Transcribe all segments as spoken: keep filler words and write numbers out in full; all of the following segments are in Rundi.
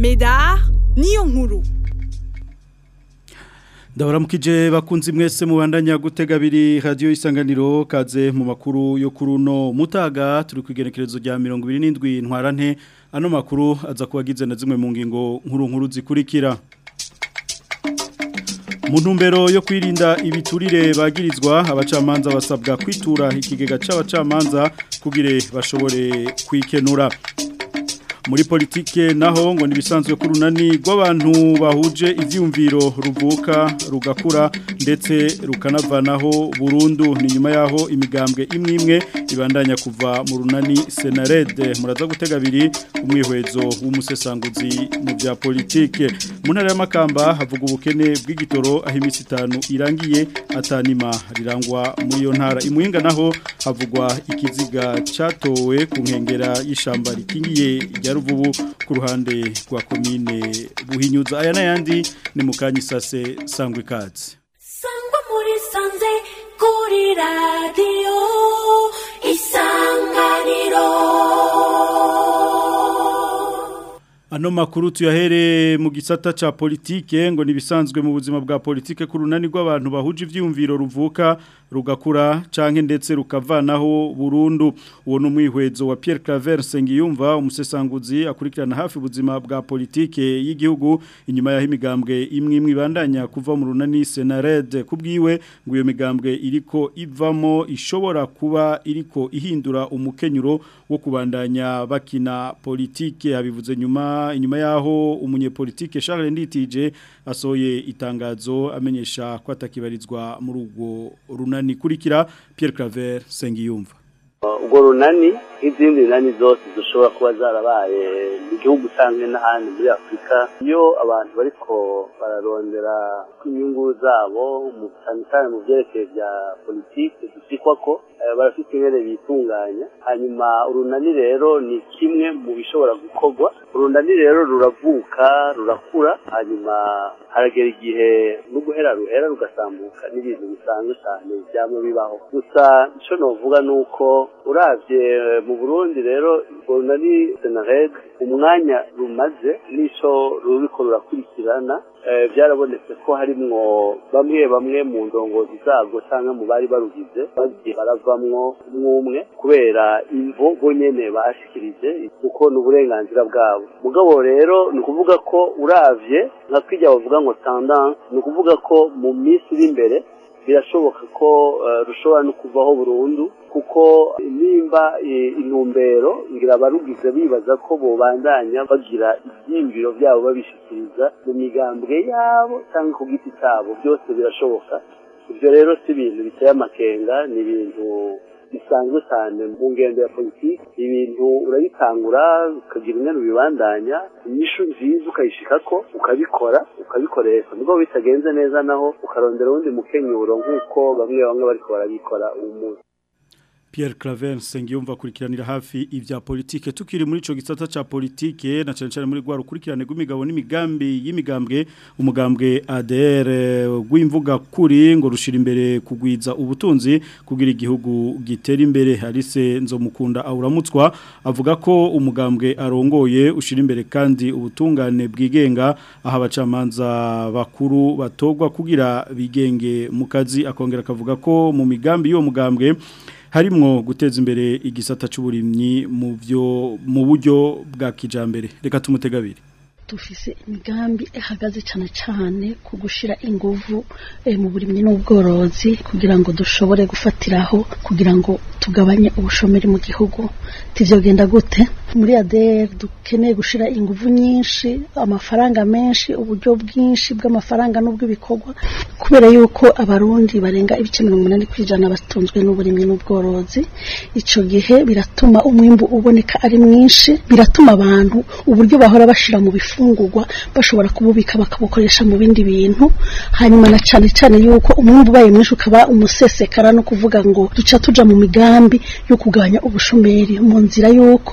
Medar niyo nkuru. Ndabaramukije bakunzi mwese mubandanya gutega abiri radio Isanganiro kaze mu makuru yo kuruno mutaga turi kwigenekerezo rya mirongo ibiri n'indwi ntwarante ano makuru aza kubagize na zimwe mu ngingo nkuru nkuru zikurikira. Mu ntumbero yo kwirinda ibiturire bagirizwa abacamanza basabwa kwitura ikigega c'abacamanza kugire bashobore kwikenura. Muri politike naho ngo nibisanzwe kurunani rw'abantu bahuje ivyumviro ruvuka rugakura ndetse rukanavanaho burundu ni nyuma yaho imigambwe imwe imwe ibandanya kuva mu runani Senarede muraza gutega abiri umwihwezo w'umusesanguzi mu bya politike mu ntara y'Amakamba havuga ubukene bw'igitoro aho imisi itanu irangiye atanima rirangwa muri iyo ntara imuhinga naho havugwa ikiziga catowe ku nkengera y'ishamba rikingiye ruvubu ku ruhande rwa komine Buhinyuza aya n'ayandi ni mukanyisase sangwe katsi sangwa muri sanze kuri radio Isanganiro. Ano makuru tuyahere mu gisata ca politike ngo nibisanzwe mu buzima bwa politike kurunani rw'abantu bahuje ivyumviro ruvuka rugakura canke ndetse rukavanaho burundu uwo numwihwezo wa Pierre Claver Sengiyumva umusesanguzi akurikirana hafi ubuzima bwa politike y'igihugu inyuma ya imigambwe imwe imwe ibandanya kuva mu runani Senarede kubwiwe ngo iyo migambwe iriko ivamo ishobora kuba iriko ihindura umukenyuro wo kubandanya bakina politike abivuze nyuma inyuma yaho umunyepolitike Charles Nditije asoye itangazo amenyesha ko atakibarizwa muri ubwo runani kurikira Pierre Claver Sengiyumva. Ubwo runani izindi runani zose dushobora kuba zarabaye mu gihugu cyangwa n'ahandi muri Afrika iyo abantu bariko bararondera inyungu zabo mu cyane mu byerekeye bya politike dusikwa ko barafite ingene bitunganya hanyuma urunani rero ni kimwe mu bishobora gukorwa urunani rero ruravuka rurakura hanyuma haragera igihe no guhera ruhera rugasambuka n'ibintu bisanzwe cyane byamwe bibaho gusa ico novuga nuko uravye mu Burundi rero urunani Senarede umwanya rumaze nico ruriko rurakurikirana byarabonetse ko harimwo bamwe bamwe mu ndongozi zago cyangwa mu bari barugize bagiye baravamwo umwe kubera imvo bonyene bashikirije kuko n'uburenganzira bwabo mugabo rero ni kuvuga ko uravye nka kwijya bavuga ngo tendance ni kuvuga ko mu minsi iri imbere birashoboka ko uh, rushobora no kuvaho burundu kuko nimba intumbero ngira barugize bibaza ko bobandanya bagira ibyimviro byabo babishikiriza mu migambwe yabo cyangwa ku giti cyabo byose birashoboka ibyo rero si ibintu biteye amakenga ni ibintu bisanzwe cyane mu ngendo ya politiki ibintu urabitangura ukagira ingano bibandanya inyishu nziza ukayishikako ukabikora ukabikoresha nubwo bitagenze neza naho ukarondera undi mukenyuro nk'uko bamwe bamwe bariko barabikora umuntu. Pierre Claver Sengiyumva kurikiranira hafi ivya politike tukiri muri ico gisata ca politike na cyane cyane muri gwa rukurikirane gw'imigabo n'imigambi y'imigambwe umugambwe A D R gw'imvuga kuri ngo rushira imbere kugwiza ubutunzi kugira igihugu gitera imbere Alice Nzomukunda awuramutswa avuga ko umugambwe arongoye ushira imbere kandi ubutungane bwigenga aha abacamanza bakuru batogwa kugira bigenge mu kazi akongera akavuga ko mu migambi y'uwo mugambwe harimwo guteza imbere igisata c'uburimyi mu byo mu buryo bwa kijambere reka tumutegabire dufise imigambi ihagaze cyane cyane ku gushira inguvu e, mu burimyi n'ubworozi kugira ngo dushobore gufatiraho kugira ngo tugabanye ubushomeri mu gihugu tivyogenda gute muri A D R dukeneye gushira inguvu nyinshi amafaranga menshi uburyo bwinshi bw'amafaranga n'ubw'ibikorwa kubera yuko abarundi barenga ibice mirongo umunani kwijana batunzwe n'uburimyi n'ubworozi ico gihe biratuma umwimbu uboneka ari mwinshi biratuma abantu uburyo bahora bashira mu bifungurwa bashobora kububika bakabukoresha mu bindi bintu hanyuma na cyane cyane yuko umwimbu baye mwinshi ukaba umusesekara no kuvuga ngo duca tuja mu migambi yo kugabanya ubushomeri mu nzira yuko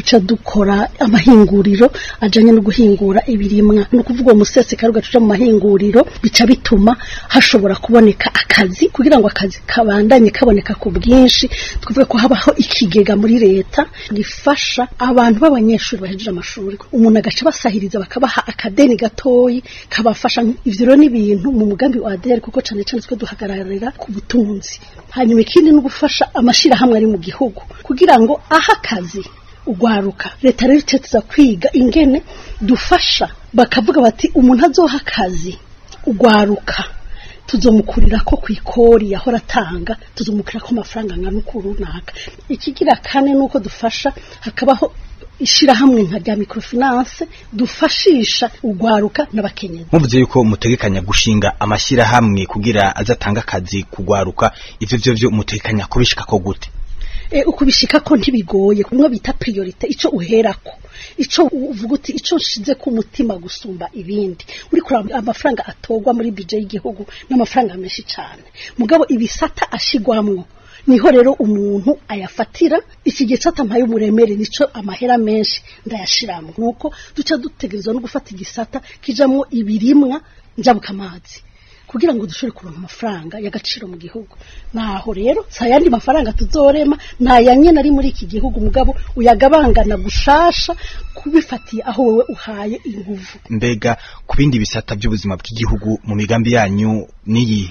duca dukora amahinguriro ajanye no guhingura ibirimwa no kuvuga uwo musesekara ugaca mu mahinguriro bica bituma hashobora kuboneka akazi kugira ngo akazi kabandanye kaboneka ku bwinshi tuvuge ko habaho ikigega muri leta gifasha abantu b'abanyeshuri bahejeje amashuri umuntu agaca basahiriza bakabaha akadeni gatoyi kabafasha ivyo rero n'ibintu mu mugambi wa A D R kuko cyane cyane twe duhagararira ku butunzi hanyuma ikindi no gufasha amashira hamwe ari mu gihugu kugira ngo aha akazi ugwaruka leta rero iteza kwiga ingene dufasha bakavuga bati umuntu azoha akazi ugwaruka tuzomukurira ko kwikori yahora atanga tuzomukurira ko amafaranga ngana ukurunaka ikigira kane nuko dufasha hakabaho ishira hamwe nka rya microfinance dufashisha ugwaruka n'abakenyezi muvuze yuko mutegekanya gushinga amashira hamwe kugira azatanga akazi kugwaruka ivyo byo byo mutegekanya kubishika ko gute e ukubishika ko ntibigoye kumwe bita priorite ico uherako ico uvuga uti ico nshize ku mutima gusumba ibindi uri kuraba amafaranga atogwa muri budget y'igihugu n'amafaranga menshi cyane mugabo ibisata ashigwamwo niho rero umuntu ayafatira iki gihe cyatampaye umuremere nico amahera menshi ndayashiramo nuko duca dutegerezwa no gufata igisata kijamwo ibirimwa njabuka amazi kugira ngo dushobore kuronka amafaranga y'agaciro mu gihugu naho rero sayandi mafaranga tuzorema nayanye nari muri iki gihugu mugabo uyagabangana gushasha kubifatiye aho wewe uhaye inguvu mbega kubindi bisata by'ubuzima bw'igihugu mu migambi yanyu niyi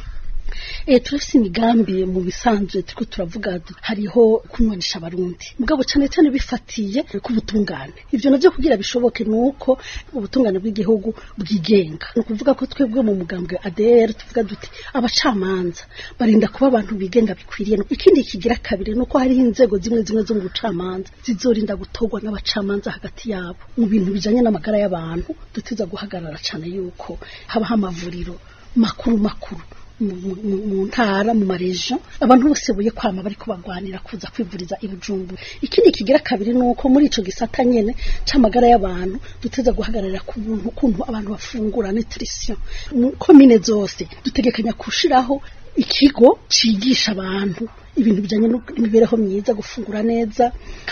Eh turafise imigambi mu bisanzwe turiko turavuga hariho kunwanisha abarundi mugabo cyane cyane bifatiye ku butungane ivyo navyo kugira bishoboke nuko ubutungane bw'igihugu bwigenga no kuvuga ko twebwe mu mugambwe A D R tuvuga duti abacamanza barinda kuba abantu bigenga bikwiriye ikindi kigira kabiri nuko hari inzego zimwe zimwe zo mu bucamanza zizorinda gutogwa n'abacamanza hagati yabo mu bintu bijanye n'amagara y'abantu dutiza guhagarara cyane yuko haba hamavuriro makuru makuru mu ntara mu marejo abantu bose buye kwama bari kubagwanira kuza kwivuriza ibujumbu ikindi kigira kabiri nuko muri ico gisata nyene c'amagara y'abantu duteza guhagararira ku buntu kuntu abantu bafungura nutrition mu komine zose dutegekanya kushiraho ikigo cigisha abantu ibintu bijanye n'imibereho myiza gufungura neza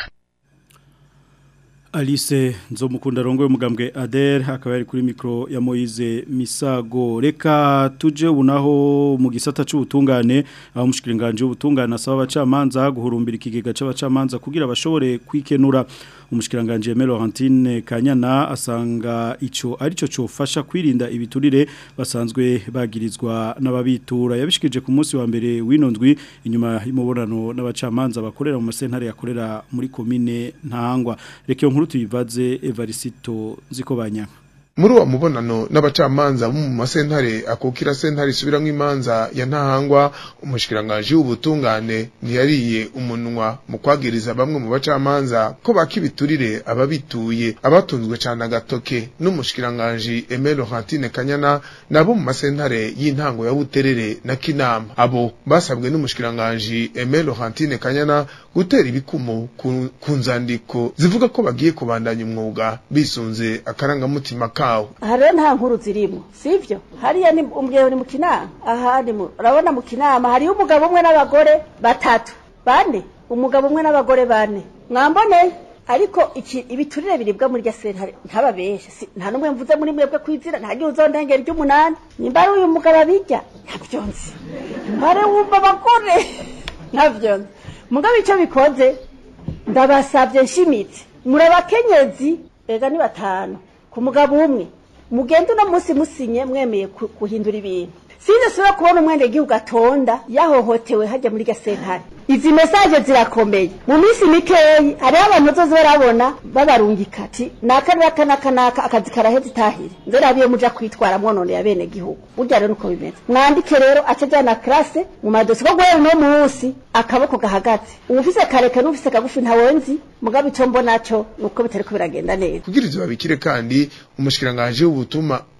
Alice Nzomukunda rongo y'umugambwe A D R akaba yari kuri micro ya Moise Misago reka tuje unaho mu gisata c'ubutungane aho mushikiranganje ubutungane asaba abacamanza guhurumbira ikigega c'abacamanza kugira bashobore kwikenura umushikiranganje Melorantine Kanyana asanga ico arico cofasha kwirinda ibiturire basanzwe bagirizwa n'ababitura yabishikije ku munsi wa mbere winondwi inyuma y'imubonano n'abacamanza bakorera mu masentare yakorera muri commune Ntangwa reka nkuru tuyivaze Evarisito Zikobanya muri uwo mubonano n'abacamanza mu masentare akukira sentare isubiramwe imanza ya Ntahangwa umushikiranganje w'ubutungane ntiyariye umunwa mu kwagiriza bamwe mu bacamanza ko bakibiturire ababituye abatunzwe cyane agatoke n'umushikiranganje Emelo Hantine Kanyana nabo mu masentare y'intango ya Buterere na Kinama abo basabwe n'umushikiranganje Emelo Hantine Kanyana gutera ibikumo ku nzandiko zivuga ko bagiye kubandanya umwuga bisunze akarangamutima kawo hare nta nkuru zirimo sivyo hariya ni umweho ni mu Kinama ahandi urabona mu Kinama hari umugabo umwe n'abagore batatu bane umugabo umwe n'abagore bane mwambone ariko iki ibiturire biribwa muri rya sentare ntababeshe nta numwe mvuze muri mwebwe kwizira nta gihe uzondengera iby'umunani nimba ari uyu mugabo abijya ntabyonzi bare wumva abagore ntabyonzi mugabo icyo bikoze ndabasabye nshimitse muri abakenyezi ega ni batanu ku mugabo umwe mugende no munsi musinye mwemeye kuhindura ibintu sinze sura kubona umwende gihugu atonda yahohotewe hajya muri gasentare izi message zirakomeye mu minsi mikeyi hari abantu zoze barabona babarungika ati nakanira kanakanaka akazi karaheze itahire nzerabiye muja kwitwara mwonone ya bene gihugu burya rero uko bimeze mwandike rero acajana classe mu madosi ko gwe no munsi akaboko gahagaze ubufise kareka n'ufise kagufi ntawonzi mugabe icyo mbona cyo nuko bitari ko biragenda neza kugira ivyo babikire kandi umushikiranganje w'ubutuma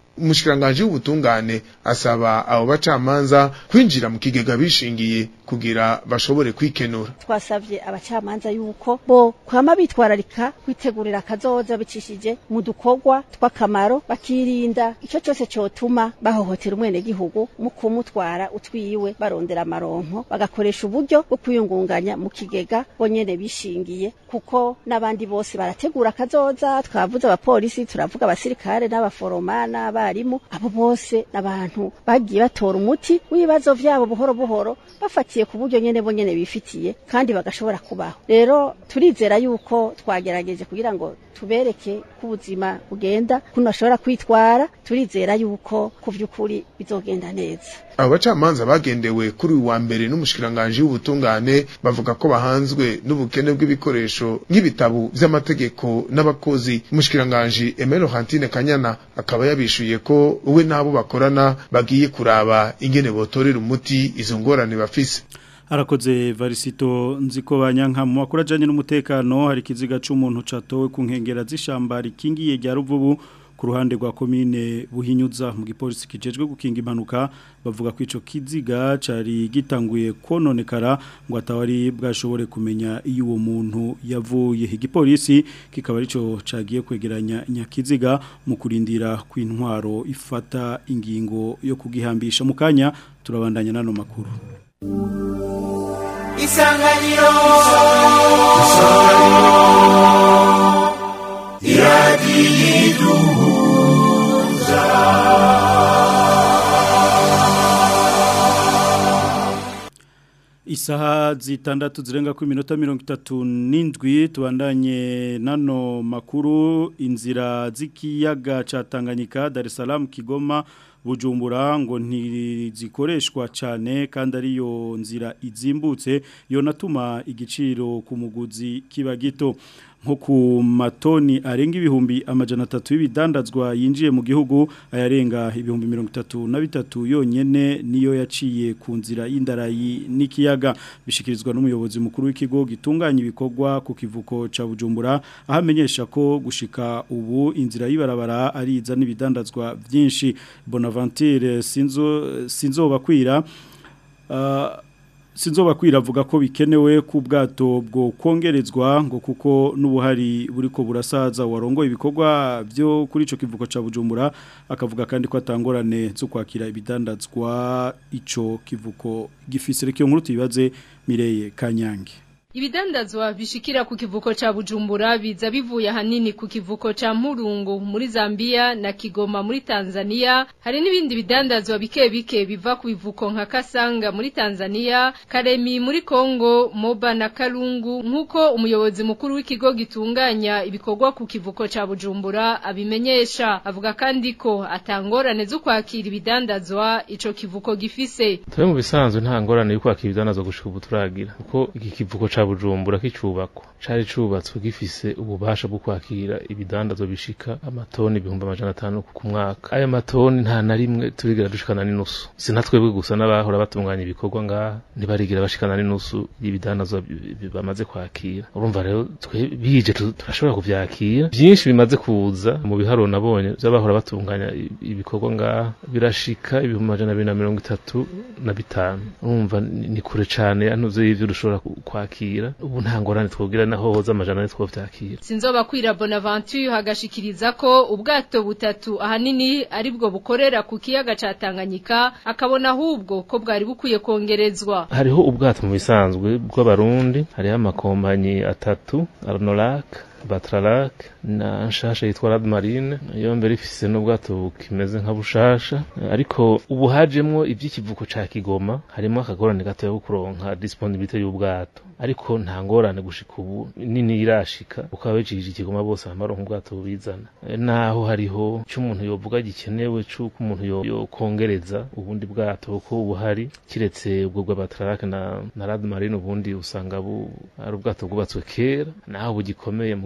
umushikiranganje w'ubutungane asaba abo bacamanza kwinjira mu kigega bishingiye kugira bashobore kwikenura. Twasavye abacamanza yuko bo kwama bitwararika kwitegurira kazoza bicishije mu dukorwa twakamaro bakirinda ico cyose cyotuma bahohotera umwene gihugu mu kumutwara utwiwe barondera amaronko bagakoresha uburyo bwo kwiyungunganya mu kigega bonyene bishingiye kuko nabandi bose barategura kazoza. Twavuze abapolisi, turavuga abasirikare n'abaforoma n'abarimu, abo bose nabantu bagiye batora umuti w'ibibazo vyabo buhoro buhoro bafatiye ku buryo nyene bonyene bifitiye kandi bagashobora kubaho. Rero turizera yuko twagerageje kugira ngo tubereke ku buzima bugenda kuno ashobora kwitwara, turizera yuko ku vy'ukuri bizogenda neza. Abo bacamanza bagendewe kuri uwa mbere n'umushikiranganje w'ubutungane bavuga ko bahanzwe n'ubukene bw'ibikoresho nk'ibitabo vy'amategeko n'abakozi. Umushikiranganje Emero Hantine Kanyana akaba yabishuye ko we nabo bakorana bagiye kuraba ingene botorera umuti izo ngorane bafise. Arakoze Varisito nziko banyanka mu makuru ajanye n'umutekano hari kiziga c'umuntu catowe ku nkengera z'ishamba rikingiye rya Ruvubu ku ruhande rwa komine Buhinyuza mu gipolisi kijejwe gukinga impanuka bavuga ko ico kiziga cari gitanguye kononekara ngo atawari bwashobore kumenya iyo uwo muntu yavuye. Igipolisi kikaba arico cagiye kwegeranya nyakiziga mu kurindira kw'intwaro ifata ingingo yo kugihambisha. Mu kanya turabandanya nano makuru. Isanganiro Isanganiro Iradiyiduhuza Isaha zitandatu zirenga ku minota mirongo itatu n'indwi tubandanye nano makuru. Inzira z'ikiyaga ca Tanganyika, Dar es Salaam, Kigoma, Bujumbura ngo ntizikoreshwa cyane kandi ariyo nzira izimbutse yonatuma igiciro ku muguzi kiba gito. Nko ku matoni arenga ibihumbi amajana atatu y'ibidandazwa yinjiye mu gihugu, ayarenga ibihumbi mirongo itatu na bitatu yonyene niyo yaciye ku nzira y'indarayi n'ikiyaga. Bishikirizwa n'umuyobozi mukuru w'ikigo gitunganya ibikorwa ku kivuko ca Bujumbura, ahamenyesha ko gushika ubu inzira y'ibarabara ari izana ibidandazwa byinshi. Bonaventure sinzo sinzobakwira uh, Sinzobakwira avuga ko bikenewe ku bwato bwo kongerezwa ngo kuko n'ubuhari buriko burasaza. Warongo ibikorwa byo kuri ico kivuko ca Bujumbura akavuga kandi ko atangorane zo kwakira ibidandazwa ico kivuko gifise. Reka nkuru tuyibaze Mireye Kanyange. Ibidandazwa bishikira ku kivuko cha Bujumbura biza bivuye hanini ku kivuko cha Murungu muri Zambia na Kigoma muri Tanzania. Hari n'ibindi bidandazwa bike bike biva ku bivuko nka Kasanga muri Tanzania, Karemi muri Kongo, Moba na Kalungu, nkuko umuyobozi mukuru w'ikigo gitunganya ibikorwa ku kivuko cha Bujumbura abimenyesha. Avuga kandi ko atangorane zo kwakira ibidandazwa ico kivuko gifise. Twe mu bisanzwe nta ngorane yo kwakira ibidandazwa gushika ubu turagira kuko iki kivuko cha Bujumbura kicubakwa cari cubatswe gifise ububasha bwo kwakira ibidandazwa bishika amatoni ibihumbi amajana atanu ku mwaka. Aya matoni nta na rimwe turigera dushikana n'inusu. Sinatwebwe gusa n'abahora batunganya ibikorwa ngaha ntibarigira bashikana n'inusu y'ibidandazwa bamaze kwakira. Urumva rero twe bije turashobora kuvyakira. Byinshi bimaze kuza mu biharo nabonye by'abahora batunganya ibikorwa ngaha birashika ibihumbi amajana abiri na mirongo itatu na bitanu. Urumva ni kure cane anuze y'ivyo dushobora kwakira. Ubu nta ngorane twogira naho hoza amajana nitwo vyakira. Sinzobakwira Bonaventure hagashikiriza ko ubwato butatu ahanini aribwo bukorera ku kiyaga ca Tanganyika, akabona ahubwo ko bwari bukwiye kongerezwa. Hariho ubwato mu bisanzwe bw'abarundi, hariho amakompanyi atatu, Arnolac, Batralac na nshasha yitwa Rad Marine, yo mbere ifise n'ubwato bukimeze nka bushasha, ariko ubu hajemwo ivy'ikivuko ca Kigoma harimo akagorane gato yo kuronka disponibilité y'ubwato, ariko nta ngorane gushika ubu nini irashika ukaba wejije Kigoma bose amaronka ubwato bubizana. Naho hariho cy'umuntu yovuga gikenewe cy'uko umuntu yo, yo kongereza ubundi bwato ko ubu hari kiretse ubwo bwa Batralac na, na Rad Marine ubundi usanga bu ari ubwato bwubatswe kera naho bugikomeye mu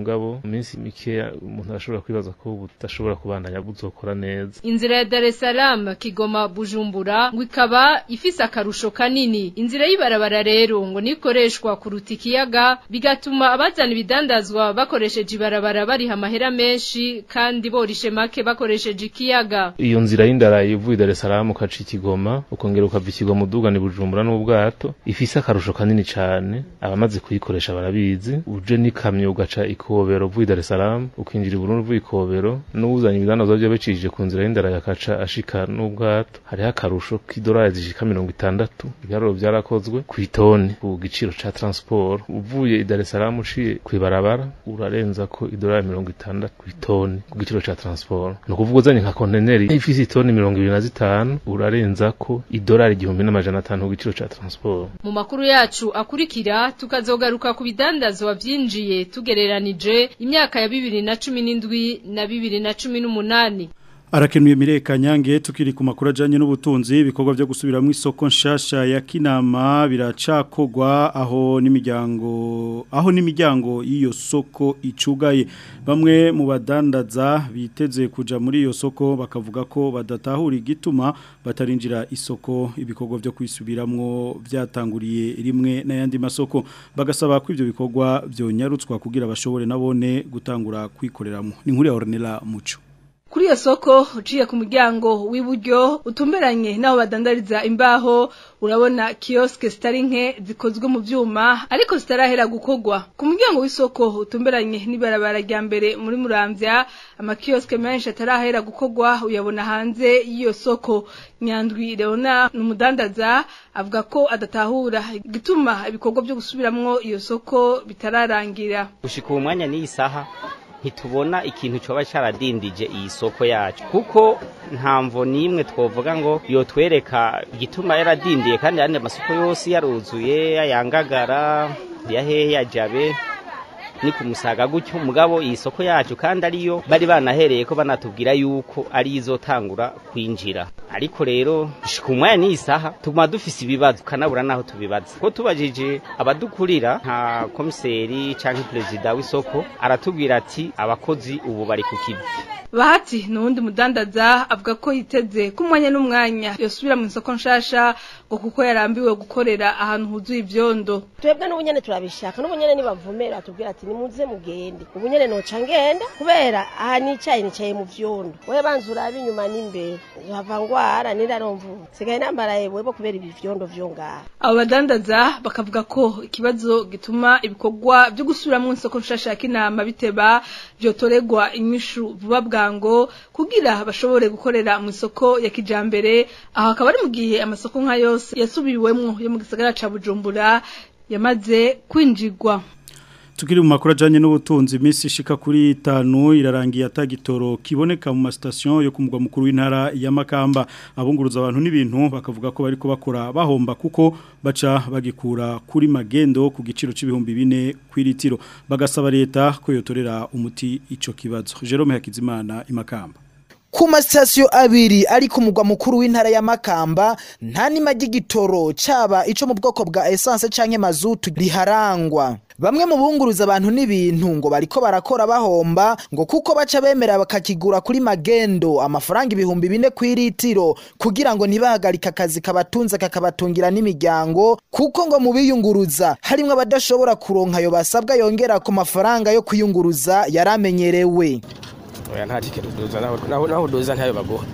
mugabo mu minsi mike umuntu arashobora kwibaza ko budashobora kubandanya buzokora neza. Inzira ya Dar es Salaam Kigoma Bujumbura ngo ikaba ifise akarusho kanini. Inzira y'ibarabara rero ngo nikoreshwa kuruta ikiyaga bigatuma abazana ibidandazwa bakoresheje ibarabara bari amahera menshi kandi borishe make bakoresheje ikiyaga. Iyo nzira y'indara ivuye Dar es Salaam ukaca Kigoma ukongera ukava Kigoma uduga ni Bujumbura n'ubwato ifise akarusho kanini cyane abamaze kuyikoresha barabizi. Uje ni kamyo ugaca Ikobero uvuye Dar es Salaam ukinjira Burundi uvuye Ikobero n'uzanye ibidandazwa byo becije ku nzira y'indara yakaca ashika n'ubwato hari akarusho k'idolari zishika mirongo itandatu ibyaro byarakozwe ku itoni ku giciro ca transport uvuye Dar es Salaam uciye kwibarabara urarenza ko idolari mirongo itandatu ku itoni ku giciro ca transport no kuvuga uzanye nka containeri ifise itoni mirongo ibiri na zitanu urarenza ko idolari igihumbi n'amajana atanu ku giciro ca transport. Mu makuru yacu akurikira tukazogaruka ku bidandazwa byinjiye tugereranije imyaka ya bibiri na cumi n'indwi na bibiri na cumi n'umunani. Arakenuye Mireka Nyange tukiri ku makuru ajanye n'ubutunzi ibikorwa byo gusubira mu isoko nshasha ya Kinama biracakogwa aho n'imiryango aho n'imiryango y'iyo soko icugaye bamwe mu badandaza biteze kuja muri iyo soko bakavuga ko badatahura igituma batarinjira isoko ibikorwa byo kwisubiramwo byatanguriye rimwe n'ayandi masoko bagasaba ko ivyo bikorwa byonyarutswa kugira bashobore nabone gutangura kwikoreramo ni nkuri ya Ornella Muco. Kuri iyo soko uciye ku muryango w'iburyo utumberanye naho badandariza imbaho urabona kioske zitari nke zikozwe mu vyuma ariko zitarahera gukogwa. Ku muryango w'isoko utumberanye n'ibarabara rya mbere muri Muramvya ama kioske menshi atarahera gukogwa uyabona hanze y'iyo soko. Nyandwi Leona n'umudandaza avuga ko adatahura gituma ibikorwa byo gusubiramwo iyo soko bitararangira. Ushika umwanya ni isaha ntitubona ikintu coba caradindije iyi soko yacu kuko ntamvo nimwe twovuga ngo yo twereka igituma yaradindiye kandi ande masoko yose yaruzuye yangagara yahehe yajabe ni kumusaga gutyo mugabo iyi soko yacu kandi ariyo bari banahereye ko banatubwira yuko ari izotangura kwinjira ariko rero shikumwaya ni isaha tuma dufise ibibazo kanabura naho tubibaza ko tubajije abadukurira nka komiseri canke president w'isoko aratubwira ati abakozi ubu bari ku kivi. Bahati nundi mudandaza avuga ko yiteze kumwanya n'umwanya yosubira mu isoko nshasha ngo kuko yarambiwe gukorera ahantu huzuye ivyondo. Twebwe n'ubunyene turabishaka n'ubunyene nibavumera atubwira ati nimuze mugende ubunyene noca ngenda kubera aha nicaye nicaye mu vyondo we banzura abinyuma n'imbere hava ngwara niraromvu sigaye nambara yewe bo kubera ibivyondo vyo ngaha. Abo badandaza bakavuga ko ikibazo gituma ibikorwa byo gusubira mu isoko nshasha ya Kinama biteba byotoregwa inyishu vuba bwango kugira bashobore gukorera mu isoko ya kijambere aho akaba ari mu gihe amasoko nka yose yasubiwemwo yo mu gisagara ca Bujumbura yamaze kwinjirwa. Tukiri mu makuru ajanye n'ubutunzi imisi ishika kuri itanu irarangiye atagitoro kiboneka mu station yo kumugwa mukuru w'intara ya Makamba abunguruza abantu n'ibintu bakavuga ko bariko bakora bahomba kuko baca bagikura kuri magendo ku giciro c'ibihumbi bine kwiritiro bagasaba leta ko yotorera umuti ico kibazo. Jerome Hakizimana Imakamba. Ku masitasiyo abiri ari ku mugwa mukuru w'intara ya Makamba nta nimagi gitoro caba ico mu bwoko bwa essence canke mazutu riharangwa. Bamwe mu bunguruza abantu n'ibintu ngo bariko barakora bahomba ngo kuko baca bemera bakakigura kuri magendo amafaranga ibihumbi bine kwiritiro kugira ngo nibahagarika akazi kabatunza kakabatungira n'imiryango kuko ngo mu biyunguruza harimwe abadashobora kuronka yo basabwa yongera ku mafaranga yo kuyunguruza yaramenyerewe. Oya nta tiketi duza naho naho duza ntayo bagoha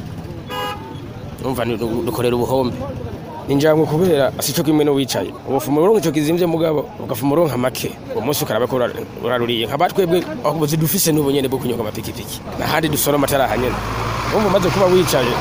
umva dukorera ubuhombe ninjamwe kubera asico kimwe no wicaye ubufuma uronka ico kizimvye mugabo ugafuma uronka make umunsi ukaraba ko uraruriye nkabatwebwe aho dufise n'ubunyene bwo kunyonga amapikipiki nahandi dusora amatara hanyene umva umaze kuba wicaye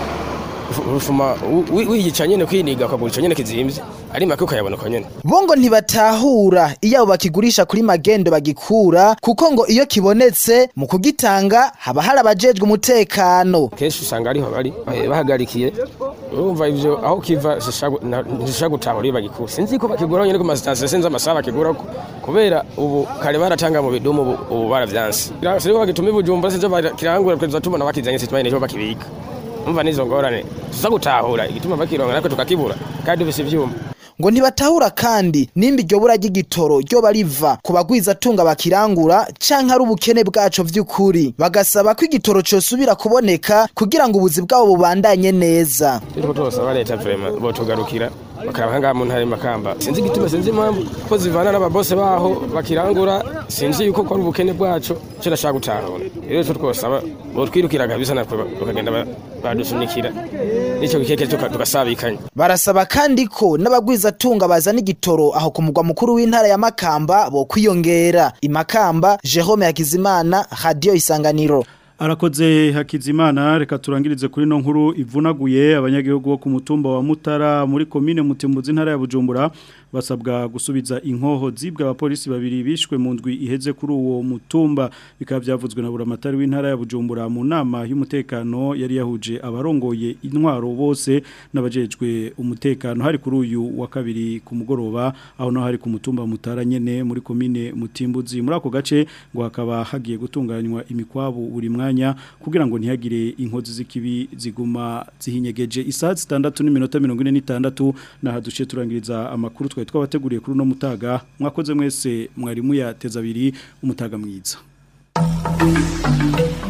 ufuma wiyicanye ne kwiniga ukagura nyene kizimvye ari make ukayabona ko nyene bongo ntibatahura iyo bakigurisha kuri magendo bagikura kuko ngo iyo kibonetse mu kugitanga haba harabajejwe umutekano kenshi usanga ariho bari bahagarikiye urumva ivyo aho kiva zishaga gutahura iyo bagikura sinzi ko bakigura nyene ku masitasiyo senza amasaba bakigura kubera ubu kare baratanga mu bidumu ubu baravyansi siriko bagituma ibujumba sinzo bakirangura kweza tubona bakizanye sitwaye nejo bakibika umva nizo ngorane tuza gutahura igituma bakironga natwe tukakibura kandi bise vyuma. ngo ntibatahura kandi nimba iryo bura ry'igitoro ryo bariva ku bagwiza tunga bakirangura canke ari ubukene bwaco vy'ukuri bagasaba ko igitoro cosubira kuboneka kugira ngo ubuzi bwabo bubandanye neza rero twosaba leta vraiment botugarukira bakaraba ngaha mu ntare Makamba sinzi gituma sinzi impamvu ko zivana n'ababose baho bakirangura sinzi yuko ko ubukene bwaco cyo ndashaka gutahura rero cyo twosaba botwirukira kabisa nakwe bakagenda badusunikira nico gikeke tugasabikanye barasaba kandi ko n'abagwiza tunga bazana igitoro aho ku mugwa mukuru w'intara ya Makamba bo kwiyongera imakamba Jerome Hakizimana Radio Isanganiro. Arakoze Hakizimana reka turangirize kuri no nkuru ivunaguye abanyagihugu bo ku mutumba wa Mutara muri komine Mutimbuzi ntara ya Bujumbura basabwa gusubiza inkoho zibwa abapolisi babiri bishwe mu ndwi iheze kuri uwo mutumba bikaba byavuzwe na buramatari w'intara ya Bujumbura mu nama y'umutekano yari yahuje abarongoye intwaro bose n'abajejwe umutekano hari kuri uyu wa kabiri ku mugoroba aho no hari ku mutumba Mutara nyene muri komine Mutimbuzi muri ako gace ngo hakaba hagiye gutunganywa imikwabu buri mwanya kugira ngo ntihagire inkozi z'ikibi ziguma zihinyegeje isaha zitandatu n'iminota mirongo ine n'itandatu naha duce turangiriza amakuru twa twabateguriye kuri no mutaga mwakoze mwese mwarimu ya teza abiri umutaga mwiza.